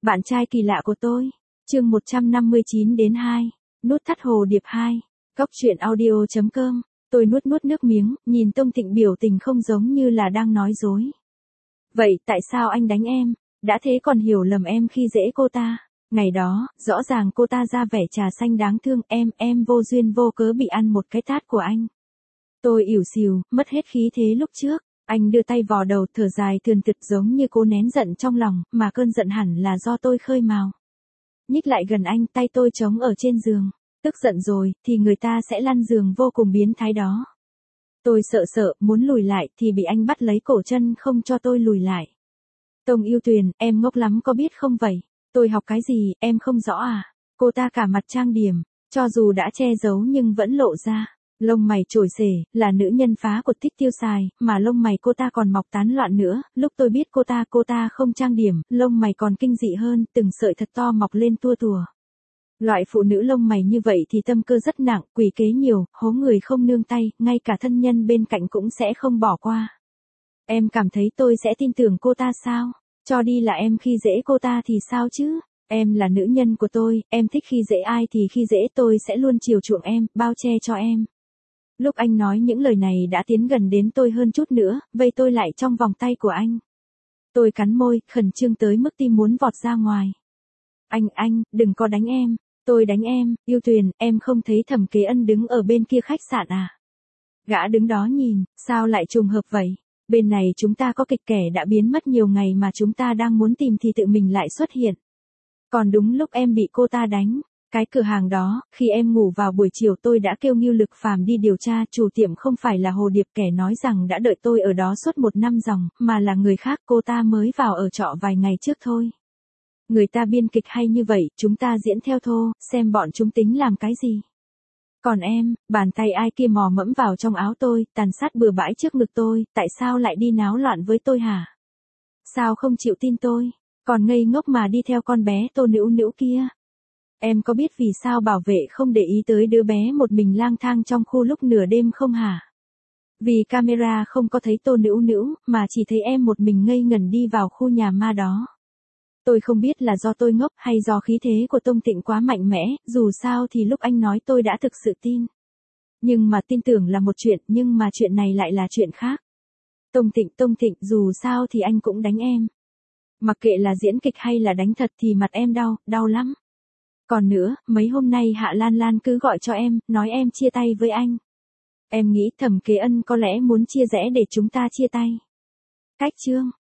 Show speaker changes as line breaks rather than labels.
Bạn trai kỳ lạ của tôi. Chương 159 đến 2. Nút thắt hồ điệp 2. Góc truyện audio.com. Tôi nuốt nước miếng, nhìn Tông Thịnh biểu tình không giống như là đang nói dối. Vậy tại sao anh đánh em? Đã thế còn hiểu lầm em khi dễ cô ta. Ngày đó, rõ ràng cô ta ra vẻ trà xanh đáng thương, em vô duyên vô cớ bị ăn một cái tát của anh. Tôi ỉu xìu, mất hết khí thế lúc trước. Anh đưa tay vò đầu, thở dài thườn thượt giống như cố nén giận trong lòng, mà cơn giận hẳn là do tôi khơi mào. Nhích lại gần anh, tay tôi trống ở trên giường. Tức giận rồi, thì người ta sẽ lăn giường vô cùng biến thái đó. Tôi sợ, muốn lùi lại thì bị anh bắt lấy cổ chân không cho tôi lùi lại. Tông Yêu Tuyền, em ngốc lắm có biết không vậy? Tôi học cái gì, em không rõ à? Cô ta cả mặt trang điểm, cho dù đã che giấu nhưng vẫn lộ ra. Lông mày trồi xể, là nữ nhân phá của Thích Tiêu Xài, mà lông mày cô ta còn mọc tán loạn nữa. Lúc tôi biết cô ta không trang điểm, lông mày còn kinh dị hơn, từng sợi thật to mọc lên tua tùa. Loại phụ nữ lông mày như vậy thì tâm cơ rất nặng, quỷ kế nhiều, hố người không nương tay, ngay cả thân nhân bên cạnh cũng sẽ không bỏ qua. Em cảm thấy tôi sẽ tin tưởng cô ta sao? Cho đi là em khi dễ cô ta thì sao chứ? Em là nữ nhân của tôi, em thích khi dễ ai thì khi dễ, tôi sẽ luôn chiều chuộng em, bao che cho em. Lúc anh nói những lời này đã tiến gần đến tôi hơn chút nữa, vây tôi lại trong vòng tay của anh. Tôi cắn môi, khẩn trương tới mức tim muốn vọt ra ngoài. Anh, đừng có đánh em. Tôi đánh em, Yêu Tuyền, em không thấy Thẩm Kế Ân đứng ở bên kia khách sạn à? Gã đứng đó nhìn, sao lại trùng hợp vậy? Bên này chúng ta có kịch kẻ đã biến mất nhiều ngày mà chúng ta đang muốn tìm thì tự mình lại xuất hiện. Còn đúng lúc em bị cô ta đánh. Cái cửa hàng đó, khi em ngủ vào buổi chiều tôi đã kêu Ngưu Lực Phàm đi điều tra, chủ tiệm không phải là Hồ Điệp, kẻ nói rằng đã đợi tôi ở đó suốt 1 năm ròng, mà là người khác, cô ta mới vào ở trọ vài ngày trước thôi. Người ta biên kịch hay như vậy, chúng ta diễn theo thô, xem bọn chúng tính làm cái gì. Còn em, bàn tay ai kia mò mẫm vào trong áo tôi, tàn sát bừa bãi trước ngực tôi, tại sao lại đi náo loạn với tôi hả? Sao không chịu tin tôi, còn ngây ngốc mà đi theo con bé Tô Nữu Nữu kia? Em có biết vì sao bảo vệ không để ý tới đứa bé một mình lang thang trong khu lúc nửa đêm không hả? Vì camera không có thấy Tô Nữu Nữu, mà chỉ thấy em một mình ngây ngẩn đi vào khu nhà ma đó. Tôi không biết là do tôi ngốc hay do khí thế của Tông Thịnh quá mạnh mẽ, dù sao thì lúc anh nói tôi đã thực sự tin. Nhưng mà tin tưởng là một chuyện, nhưng mà chuyện này lại là chuyện khác. Tông Thịnh, dù sao thì anh cũng đánh em. Mặc kệ là diễn kịch hay là đánh thật thì mặt em đau lắm. Còn nữa, mấy hôm nay Hạ Lan Lan cứ gọi cho em, nói em chia tay với anh. Em nghĩ Thẩm Kế Ân có lẽ muốn chia rẽ để chúng ta chia tay. Cách chương.